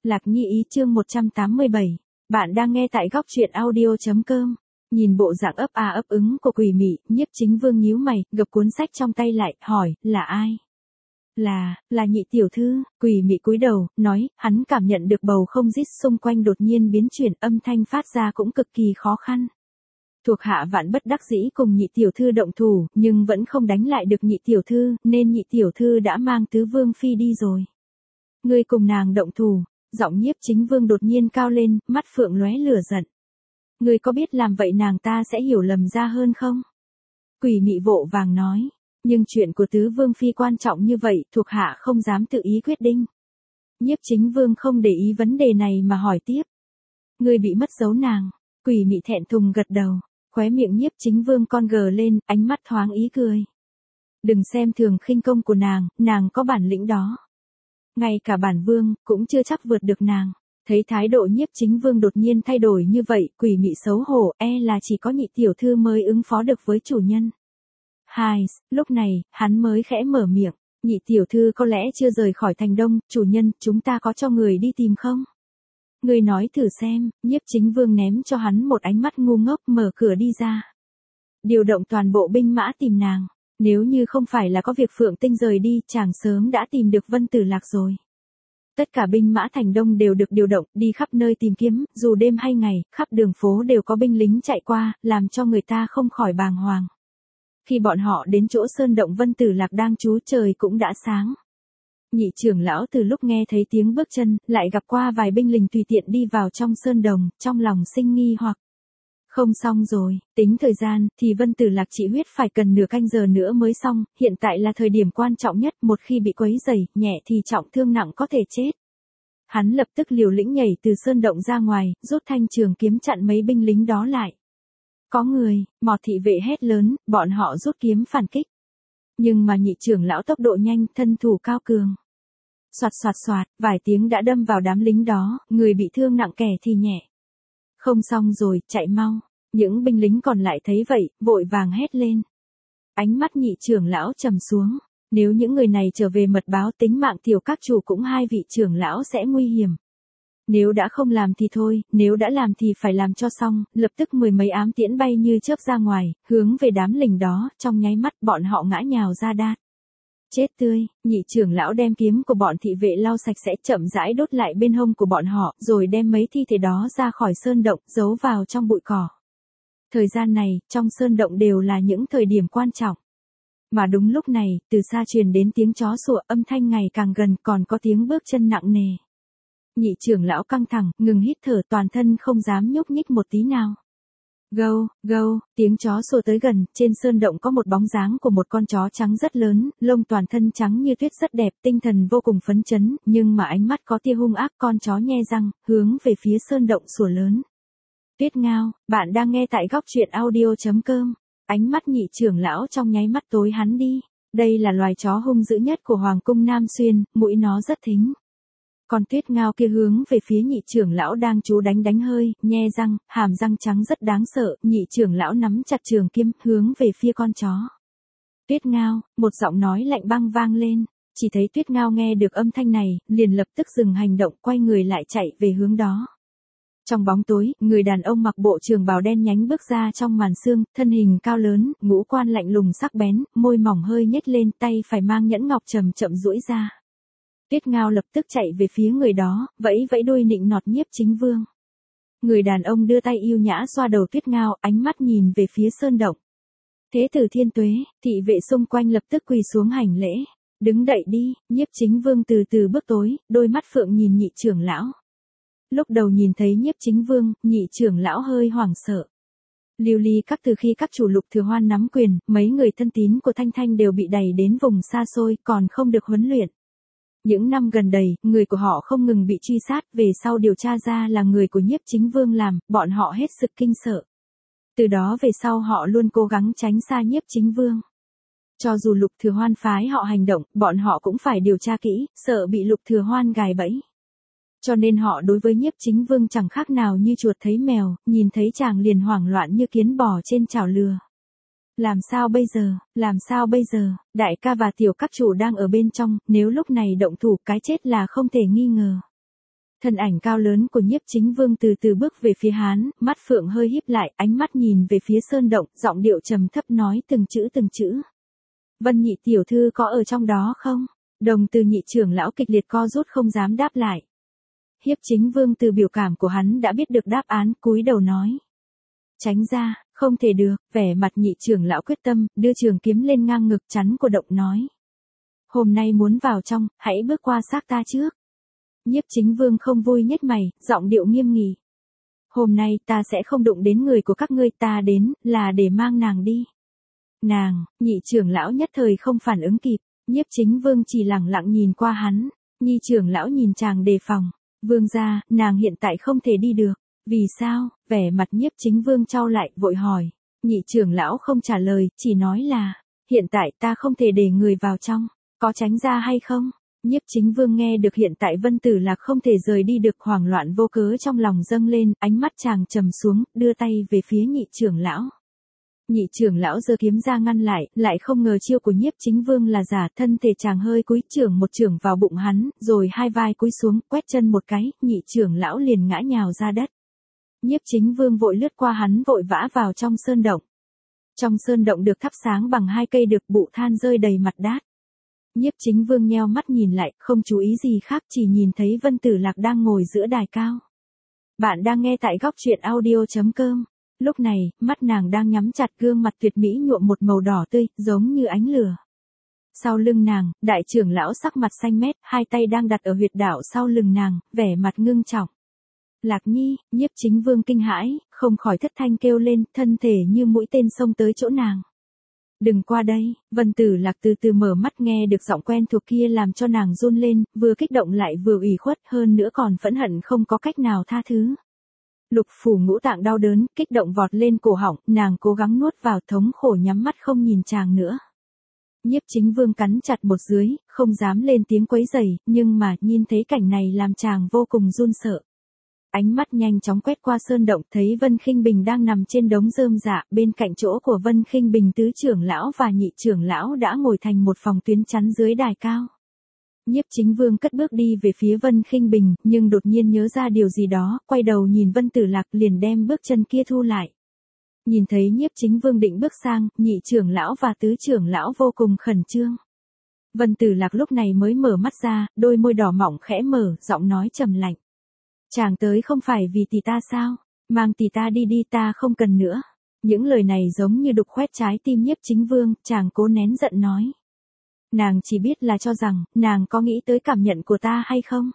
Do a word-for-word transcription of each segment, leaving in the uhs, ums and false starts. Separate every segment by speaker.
Speaker 1: Lạc Nhi ý chương một trăm tám mươi bảy. Bạn đang nghe tại góc truyện audio.com. Nhìn bộ dạng ấp a ấp ứng của Quỷ Mị, Nhiếp Chính Vương nhíu mày, gập cuốn sách trong tay lại, hỏi, là ai? Là, là Nhị tiểu thư. Quỷ Mị cúi đầu, nói, hắn cảm nhận được bầu không rít xung quanh đột nhiên biến chuyển, âm thanh phát ra cũng cực kỳ khó khăn. Thuộc hạ vạn bất đắc dĩ cùng Nhị tiểu thư động thủ, nhưng vẫn không đánh lại được Nhị tiểu thư, nên Nhị tiểu thư đã mang Tứ Vương phi đi rồi. Ngươi cùng nàng động thủ. Giọng Nhiếp Chính Vương đột nhiên cao lên, mắt phượng lóe lửa giận. Ngươi có biết làm vậy nàng ta sẽ hiểu lầm ra hơn không? Quỷ Mị vội vàng nói. Nhưng chuyện của Tứ Vương phi quan trọng như vậy, thuộc hạ không dám tự ý quyết định. Nhiếp Chính Vương không để ý vấn đề này mà hỏi tiếp. Ngươi bị mất dấu nàng. Quỷ Mị thẹn thùng gật đầu. Khóe miệng Nhiếp Chính Vương con gờ lên, ánh mắt thoáng ý cười. Đừng xem thường khinh công của nàng, nàng có bản lĩnh đó. Ngay cả bản vương, cũng chưa chắc vượt được nàng. Thấy thái độ Nhiếp Chính Vương đột nhiên thay đổi như vậy, Quỷ Mị xấu hổ, e là chỉ có Nhị tiểu thư mới ứng phó được với chủ nhân. Hai, lúc này, hắn mới khẽ mở miệng. Nhị tiểu thư có lẽ chưa rời khỏi thành đông, chủ nhân, chúng ta có cho người đi tìm không? Người nói thử xem. Nhiếp Chính Vương ném cho hắn một ánh mắt ngu ngốc, mở cửa đi ra. Điều động toàn bộ binh mã tìm nàng. Nếu như không phải là có việc Phượng Tinh rời đi, chàng sớm đã tìm được Vân Tử Lạc rồi. Tất cả binh mã thành đông đều được điều động, đi khắp nơi tìm kiếm, dù đêm hay ngày, khắp đường phố đều có binh lính chạy qua, làm cho người ta không khỏi bàng hoàng. Khi bọn họ đến chỗ sơn động Vân Tử Lạc đang trú, trời cũng đã sáng. Nhị trưởng lão từ lúc nghe thấy tiếng bước chân, lại gặp qua vài binh lính tùy tiện đi vào trong sơn đồng, trong lòng sinh nghi hoặc. Không xong rồi, tính thời gian, thì Vân Tử Lạc chỉ huyết phải cần nửa canh giờ nữa mới xong, hiện tại là thời điểm quan trọng nhất, một khi bị quấy rầy, nhẹ thì trọng thương nặng có thể chết. Hắn lập tức liều lĩnh nhảy từ sơn động ra ngoài, rút thanh trường kiếm chặn mấy binh lính đó lại. Có người, Mọt thị vệ hét lớn, bọn họ rút kiếm phản kích. Nhưng mà nhị trưởng lão tốc độ nhanh, thân thủ cao cường. Soạt soạt soạt, vài tiếng đã đâm vào đám lính đó, người bị thương nặng kẻ thì nhẹ. Không xong rồi, chạy mau. Những binh lính còn lại thấy vậy, vội vàng hét lên. Ánh mắt nhị trưởng lão trầm xuống. Nếu những người này trở về mật báo tính mạng tiểu các chủ cũng hai vị trưởng lão sẽ nguy hiểm. Nếu đã không làm thì thôi, nếu đã làm thì phải làm cho xong, lập tức mười mấy ám tiễn bay như chớp ra ngoài, hướng về đám lính đó, trong nháy mắt bọn họ ngã nhào ra đát. Chết tươi, nhị trưởng lão đem kiếm của bọn thị vệ lau sạch sẽ, chậm rãi đốt lại bên hông của bọn họ, rồi đem mấy thi thể đó ra khỏi sơn động, giấu vào trong bụi cỏ. Thời gian này, trong sơn động đều là những thời điểm quan trọng. Mà đúng lúc này, từ xa truyền đến tiếng chó sủa, âm thanh ngày càng gần, còn có tiếng bước chân nặng nề. Nhị trưởng lão căng thẳng, ngừng hít thở, toàn thân không dám nhúc nhích một tí nào. Gâu, gâu, tiếng chó sủa tới gần, trên sơn động có một bóng dáng của một con chó trắng rất lớn, lông toàn thân trắng như tuyết rất đẹp, tinh thần vô cùng phấn chấn, nhưng mà ánh mắt có tia hung ác, con chó nhe răng, hướng về phía sơn động sủa lớn. Tuyết Ngao, bạn đang nghe tại góc truyện audio.com. Ánh mắt nhị trưởng lão trong nháy mắt tối hắn đi. Đây là loài chó hung dữ nhất của Hoàng cung Nam Xuyên, mũi nó rất thính. Con Tuyết Ngao kia hướng về phía nhị trưởng lão đang trú đánh đánh hơi, nhe răng, hàm răng trắng rất đáng sợ, nhị trưởng lão nắm chặt trường kiếm, hướng về phía con chó. Tuyết Ngao, một giọng nói lạnh băng vang lên, chỉ thấy Tuyết Ngao nghe được âm thanh này, liền lập tức dừng hành động, quay người lại chạy về hướng đó. Trong bóng tối, người đàn ông mặc bộ trường bào đen nhánh bước ra trong màn sương, thân hình cao lớn, ngũ quan lạnh lùng sắc bén, môi mỏng hơi nhếch lên, tay phải mang nhẫn ngọc chậm chậm duỗi ra. Tuyết Ngao lập tức chạy về phía người đó, vẫy vẫy đuôi nịnh nọt Nhiếp Chính Vương. Người đàn ông đưa tay yêu nhã xoa đầu Tuyết Ngao, ánh mắt nhìn về phía sơn động. Thế tử Thiên Tuế, thị vệ xung quanh lập tức quỳ xuống hành lễ. Đứng dậy đi. Nhiếp Chính Vương từ từ bước tối, đôi mắt phượng nhìn nhị trưởng lão. Lúc đầu nhìn thấy Nhiếp Chính Vương, nhị trưởng lão hơi hoảng sợ. Lưu ly các từ khi các chủ Lục Thừa Hoan nắm quyền, mấy người thân tín của Thanh Thanh đều bị đẩy đến vùng xa xôi, còn không được huấn luyện. Những năm gần đây, người của họ không ngừng bị truy sát, về sau điều tra ra là người của Nhiếp Chính Vương làm, bọn họ hết sức kinh sợ. Từ đó về sau họ luôn cố gắng tránh xa Nhiếp Chính Vương. Cho dù Lục Thừa Hoan phái họ hành động, bọn họ cũng phải điều tra kỹ, sợ bị Lục Thừa Hoan gài bẫy. Cho nên họ đối với Nhiếp Chính Vương chẳng khác nào như chuột thấy mèo, nhìn thấy chàng liền hoảng loạn như kiến bò trên chảo lừa. Làm sao bây giờ, làm sao bây giờ, đại ca và tiểu các chủ đang ở bên trong, nếu lúc này động thủ cái chết là không thể nghi ngờ. Thân ảnh cao lớn của Nhiếp Chính Vương từ từ bước về phía hắn, mắt phượng hơi híp lại, ánh mắt nhìn về phía sơn động, giọng điệu trầm thấp nói từng chữ từng chữ. Vân nhị tiểu thư có ở trong đó không? Đồng từ nhị trưởng lão kịch liệt co rút không dám đáp lại. Nhiếp Chính Vương từ biểu cảm của hắn đã biết được đáp án, cúi đầu nói. Tránh ra, không thể được, vẻ mặt nhị trưởng lão quyết tâm, đưa trường kiếm lên ngang ngực chắn của động nói. Hôm nay muốn vào trong, hãy bước qua xác ta trước. Nhiếp Chính Vương không vui nhếch mày, giọng điệu nghiêm nghị. Hôm nay ta sẽ không đụng đến người của các ngươi, ta đến, là để mang nàng đi. Nàng, nhị trưởng lão nhất thời không phản ứng kịp, Nhiếp Chính Vương chỉ lẳng lặng nhìn qua hắn, nhị trưởng lão nhìn chàng đề phòng. Vương gia, nàng hiện tại không thể đi được. Vì sao? Vẻ mặt Nhiếp Chính Vương chau lại, vội hỏi. Nhị trưởng lão không trả lời, chỉ nói là, hiện tại ta không thể để người vào trong, có tránh ra hay không? Nhiếp Chính Vương nghe được hiện tại Vân Tử Lạc không thể rời đi được, hoảng loạn vô cớ trong lòng dâng lên, ánh mắt chàng trầm xuống, đưa tay về phía nhị trưởng lão. Nhị trưởng lão giơ kiếm ra ngăn lại, lại không ngờ chiêu của Nhiếp Chính Vương là giả, thân thể chàng hơi cúi, trưởng một trưởng vào bụng hắn, rồi hai vai cúi xuống, quét chân một cái, nhị trưởng lão liền ngã nhào ra đất. Nhiếp Chính Vương vội lướt qua hắn, vội vã vào trong sơn động. Trong sơn động được thắp sáng bằng hai cây được bụ than rơi đầy mặt đát. Nhiếp Chính Vương nheo mắt nhìn lại, không chú ý gì khác, chỉ nhìn thấy Vân Tử Lạc đang ngồi giữa đài cao. Bạn đang nghe tại góc truyện audio chấm com. Lúc này, mắt nàng đang nhắm chặt, gương mặt tuyệt mỹ nhuộm một màu đỏ tươi, giống như ánh lửa. Sau lưng nàng, đại trưởng lão sắc mặt xanh mét, hai tay đang đặt ở huyệt đạo sau lưng nàng, vẻ mặt ngưng trọng. Lạc Nhi, Nhiếp Chính Vương kinh hãi, không khỏi thất thanh kêu lên, thân thể như mũi tên xông tới chỗ nàng. Đừng qua đây, Vân Tử Lạc từ từ mở mắt, nghe được giọng quen thuộc kia làm cho nàng run lên, vừa kích động lại vừa ủy khuất, hơn nữa còn phẫn hận không có cách nào tha thứ. Lục phủ ngũ tạng đau đớn, kích động vọt lên cổ họng, nàng cố gắng nuốt vào, thống khổ nhắm mắt không nhìn chàng nữa. Nhiếp Chính Vương cắn chặt một dưới, không dám lên tiếng quấy rầy, nhưng mà nhìn thấy cảnh này làm chàng vô cùng run sợ. Ánh mắt nhanh chóng quét qua sơn động, thấy Vân Khinh Bình đang nằm trên đống rơm rạ, bên cạnh chỗ của Vân Khinh Bình tứ trưởng lão và nhị trưởng lão đã ngồi thành một phòng tuyến chắn dưới đài cao. Nhiếp Chính Vương cất bước đi về phía Vân Khinh Bình, nhưng đột nhiên nhớ ra điều gì đó, quay đầu nhìn Vân Tử Lạc, liền đem bước chân kia thu lại. Nhìn thấy Nhiếp Chính Vương định bước sang, nhị trưởng lão và tứ trưởng lão vô cùng khẩn trương. Vân Tử Lạc lúc này mới mở mắt ra, đôi môi đỏ mọng khẽ mở, giọng nói trầm lạnh. Chàng tới không phải vì tỷ ta sao? Mang tỷ ta đi đi, ta không cần nữa. Những lời này giống như đục khoét trái tim Nhiếp Chính Vương, chàng cố nén giận nói. Nàng chỉ biết là cho rằng, nàng có nghĩ tới cảm nhận của ta hay không?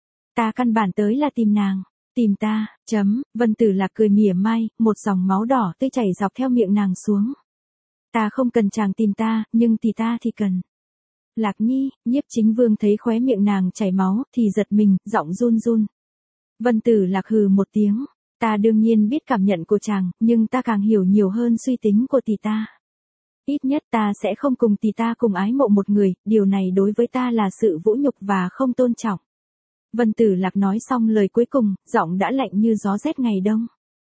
Speaker 1: Ta căn bản tới là tìm nàng. Tìm ta, chấm, Vân Tử Lạc cười mỉa mai, một dòng máu đỏ tươi chảy dọc theo miệng nàng xuống. Ta không cần chàng tìm ta, nhưng tỷ ta thì cần. Lạc Nhi, Nhiếp Chính Vương thấy khóe miệng nàng chảy máu, thì giật mình, giọng run run. Vân Tử Lạc hừ một tiếng, ta đương nhiên biết cảm nhận của chàng, nhưng ta càng hiểu nhiều hơn suy tính của tỷ ta. Ít nhất ta sẽ không cùng tỷ ta cùng ái mộ một người, điều này đối với ta là sự vũ nhục và không tôn trọng. Vân Tử Lạc nói xong lời cuối cùng, giọng đã lạnh như gió rét ngày đông.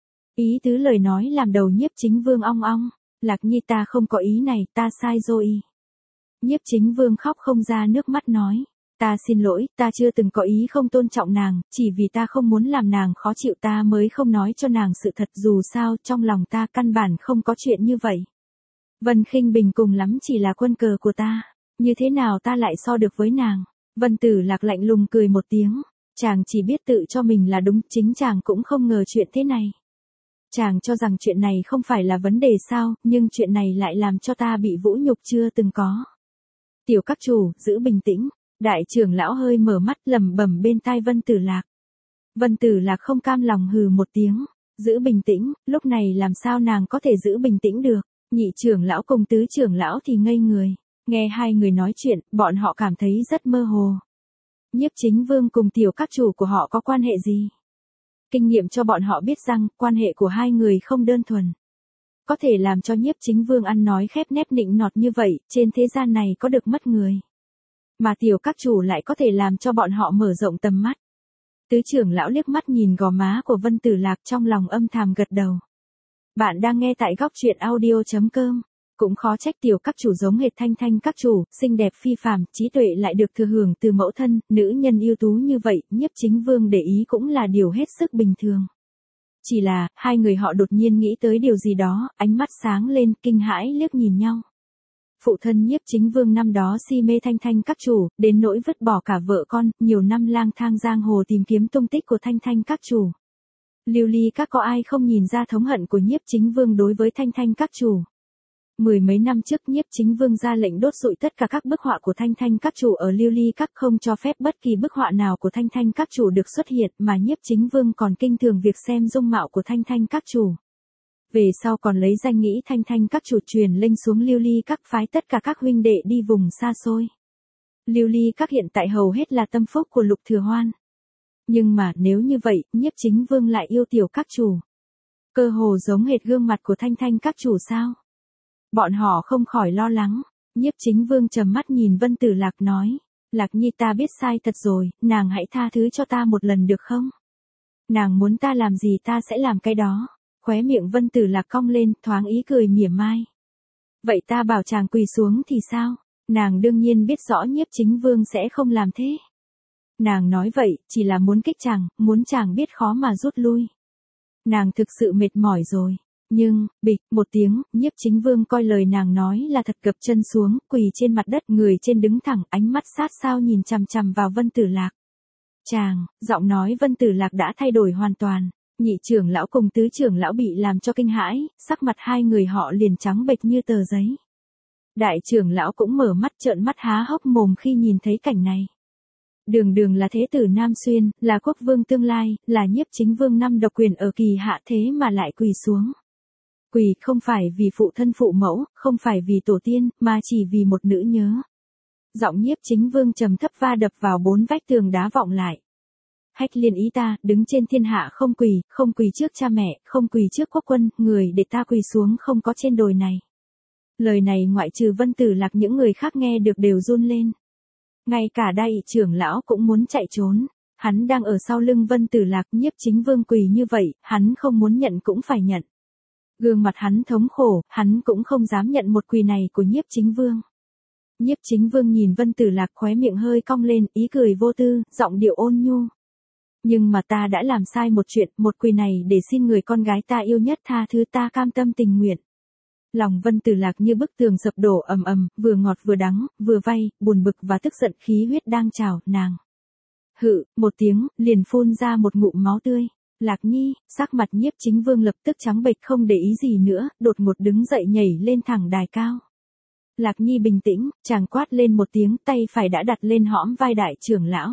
Speaker 1: Ý tứ lời nói làm đầu Nhiếp Chính Vương ong ong, Lạc Nhi ta không có ý này, ta sai rồi. Nhiếp Chính Vương khóc không ra nước mắt nói. Ta xin lỗi, ta chưa từng có ý không tôn trọng nàng, chỉ vì ta không muốn làm nàng khó chịu ta mới không nói cho nàng sự thật, dù sao trong lòng ta căn bản không có chuyện như vậy. Vân Khinh Bình cùng lắm chỉ là quân cờ của ta, như thế nào ta lại so được với nàng? Vân Tử Lạc lạnh lùng cười một tiếng, chàng chỉ biết tự cho mình là đúng, chính chàng cũng không ngờ chuyện thế này. Chàng cho rằng chuyện này không phải là vấn đề sao, nhưng chuyện này lại làm cho ta bị vũ nhục chưa từng có. Tiểu các chủ, giữ bình tĩnh. Đại trưởng lão hơi mở mắt lẩm bẩm bên tai Vân Tử Lạc. Vân Tử Lạc không cam lòng hừ một tiếng, giữ bình tĩnh, lúc này làm sao nàng có thể giữ bình tĩnh được, nhị trưởng lão cùng tứ trưởng lão thì ngây người, nghe hai người nói chuyện, bọn họ cảm thấy rất mơ hồ. Nhiếp Chính Vương cùng tiểu các chủ của họ có quan hệ gì? Kinh nghiệm cho bọn họ biết rằng, quan hệ của hai người không đơn thuần. Có thể làm cho Nhiếp Chính Vương ăn nói khép nép nịnh nọt như vậy, trên thế gian này có được mất người. Mà tiểu các chủ lại có thể làm cho bọn họ mở rộng tầm mắt. Tứ trưởng lão liếc mắt nhìn gò má của Vân Tử Lạc, trong lòng âm thầm gật đầu. Bạn đang nghe tại góc truyện audio chấm com. Cũng khó trách tiểu các chủ giống hệt Thanh Thanh các chủ, xinh đẹp phi phàm, trí tuệ lại được thừa hưởng từ mẫu thân, nữ nhân ưu tú như vậy, Nhiếp Chính Vương để ý cũng là điều hết sức bình thường. Chỉ là, hai người họ đột nhiên nghĩ tới điều gì đó, ánh mắt sáng lên, kinh hãi liếc nhìn nhau. Phụ thân Nhiếp Chính Vương năm đó si mê Thanh Thanh các chủ, đến nỗi vứt bỏ cả vợ con, nhiều năm lang thang giang hồ tìm kiếm tung tích của Thanh Thanh các chủ. Lưu ly các có ai không nhìn ra thống hận của Nhiếp Chính Vương đối với Thanh Thanh các chủ. Mười mấy năm trước Nhiếp Chính Vương ra lệnh đốt rụi tất cả các bức họa của Thanh Thanh các chủ ở Lưu ly các, không cho phép bất kỳ bức họa nào của Thanh Thanh các chủ được xuất hiện, mà Nhiếp Chính Vương còn kinh thường việc xem dung mạo của Thanh Thanh các chủ. Về sau còn lấy danh nghĩa Thanh Thanh các chủ truyền lệnh xuống Lưu ly các, phái tất cả các huynh đệ đi vùng xa xôi. Lưu ly các hiện tại hầu hết là tâm phúc của Lục Thừa Hoan. Nhưng mà nếu như vậy, Nhiếp Chính Vương lại yêu tiểu các chủ. Cơ hồ giống hệt gương mặt của Thanh Thanh các chủ sao? Bọn họ không khỏi lo lắng. Nhiếp Chính Vương trầm mắt nhìn Vân Tử Lạc nói. Lạc Nhi, ta biết sai thật rồi, nàng hãy tha thứ cho ta một lần được không? Nàng muốn ta làm gì ta sẽ làm cái đó. Khóe miệng Vân Tử Lạc cong lên, thoáng ý cười mỉa mai. Vậy ta bảo chàng quỳ xuống thì sao? Nàng đương nhiên biết rõ Nhiếp Chính Vương sẽ không làm thế. Nàng nói vậy, chỉ là muốn kích chàng, muốn chàng biết khó mà rút lui. Nàng thực sự mệt mỏi rồi. Nhưng, bịch, một tiếng, Nhiếp Chính Vương coi lời nàng nói là thật, gập chân xuống, quỳ trên mặt đất, người trên đứng thẳng, ánh mắt sát sao nhìn chằm chằm vào Vân Tử Lạc. Chàng, giọng nói Vân Tử Lạc đã thay đổi hoàn toàn. Nhị trưởng lão cùng tứ trưởng lão bị làm cho kinh hãi, sắc mặt hai người họ liền trắng bệch như tờ giấy. Đại trưởng lão cũng mở mắt trợn mắt há hốc mồm khi nhìn thấy cảnh này. Đường Đường là thế tử Nam Xuyên, là quốc vương tương lai, là Nhiếp Chính Vương năm độc quyền ở kỳ hạ, thế mà lại quỳ xuống. Quỳ không phải vì phụ thân phụ mẫu, không phải vì tổ tiên, mà chỉ vì một nữ nhớ. Giọng Nhiếp Chính Vương trầm thấp va đập vào bốn vách tường đá vọng lại. Hách liên ý ta, đứng trên thiên hạ không quỳ, không quỳ trước cha mẹ, không quỳ trước quốc quân, người để ta quỳ xuống không có trên đồi này. Lời này ngoại trừ Vân Tử Lạc những người khác nghe được đều run lên. Ngay cả đại trưởng lão cũng muốn chạy trốn. Hắn đang ở sau lưng Vân Tử Lạc, Nhiếp Chính Vương quỳ như vậy, hắn không muốn nhận cũng phải nhận. Gương mặt hắn thống khổ, hắn cũng không dám nhận một quỳ này của Nhiếp Chính Vương. Nhiếp Chính Vương nhìn Vân Tử Lạc, khóe miệng hơi cong lên, ý cười vô tư, giọng điệu ôn nhu. Nhưng mà ta đã làm sai một chuyện, một quỳ này để xin người con gái ta yêu nhất tha thứ, ta cam tâm tình nguyện. Lòng Vân Tử Lạc như bức tường sập đổ ầm ầm, vừa ngọt vừa đắng, vừa vay, buồn bực và tức giận, khí huyết đang trào, nàng. Hự, một tiếng, liền phun ra một ngụm máu tươi. Lạc Nhi, sắc mặt Nhiếp Chính Vương lập tức trắng bệch, không để ý gì nữa, đột ngột đứng dậy nhảy lên thẳng đài cao. Lạc Nhi bình tĩnh, chàng quát lên một tiếng, tay phải đã đặt lên hõm vai đại trưởng lão.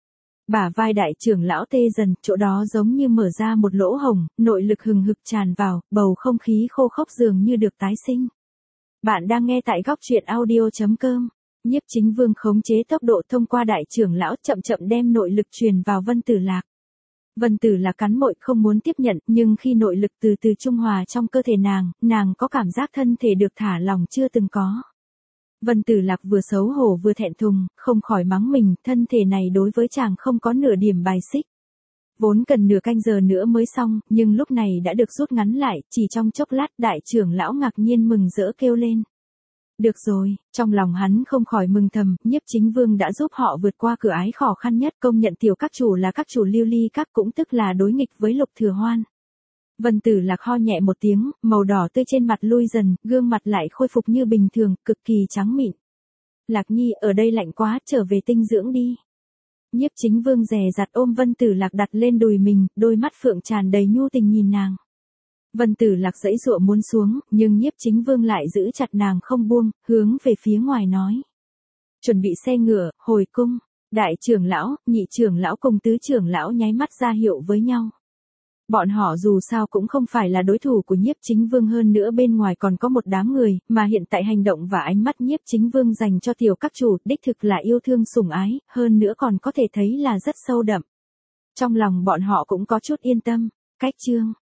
Speaker 1: Bả vai đại trưởng lão tê dần, chỗ đó giống như mở ra một lỗ hổng, nội lực hừng hực tràn vào, bầu không khí khô khốc dường như được tái sinh. Bạn đang nghe tại góc truyện audio chấm com. Nhiếp Chính Vương khống chế tốc độ thông qua đại trưởng lão, chậm chậm đem nội lực truyền vào Vân Tử Lạc. Vân Tử Lạc cắn môi không muốn tiếp nhận, nhưng khi nội lực từ từ trung hòa trong cơ thể nàng, nàng có cảm giác thân thể được thả lỏng chưa từng có. Vân Tử Lạc vừa xấu hổ vừa thẹn thùng, không khỏi mắng mình, thân thể này đối với chàng không có nửa điểm bài xích. Vốn cần nửa canh giờ nữa mới xong, nhưng lúc này đã được rút ngắn lại, chỉ trong chốc lát đại trưởng lão ngạc nhiên mừng rỡ kêu lên. Được rồi, trong lòng hắn không khỏi mừng thầm, Nhiếp Chính Vương đã giúp họ vượt qua cửa ái khó khăn nhất, công nhận tiểu các chủ là các chủ Lưu ly các, cũng tức là đối nghịch với Lục Thừa Hoan. Vân Tử Lạc ho nhẹ một tiếng, màu đỏ tươi trên mặt lui dần, gương mặt lại khôi phục như bình thường, cực kỳ trắng mịn. Lạc Nhi, ở đây lạnh quá, trở về tinh dưỡng đi. Nhiếp Chính Vương dè dặt ôm Vân Tử Lạc đặt lên đùi mình, đôi mắt phượng tràn đầy nhu tình nhìn nàng. Vân Tử Lạc giãy giụa muốn xuống, nhưng Nhiếp Chính Vương lại giữ chặt nàng không buông, hướng về phía ngoài nói. Chuẩn bị xe ngựa, hồi cung. Đại trưởng lão, nhị trưởng lão cùng tứ trưởng lão nháy mắt ra hiệu với nhau. Bọn họ dù sao cũng không phải là đối thủ của Nhiếp Chính Vương, hơn nữa bên ngoài còn có một đám người, mà hiện tại hành động và ánh mắt Nhiếp Chính Vương dành cho tiểu các chủ, đích thực là yêu thương sủng ái, hơn nữa còn có thể thấy là rất sâu đậm. Trong lòng bọn họ cũng có chút yên tâm. Cách chương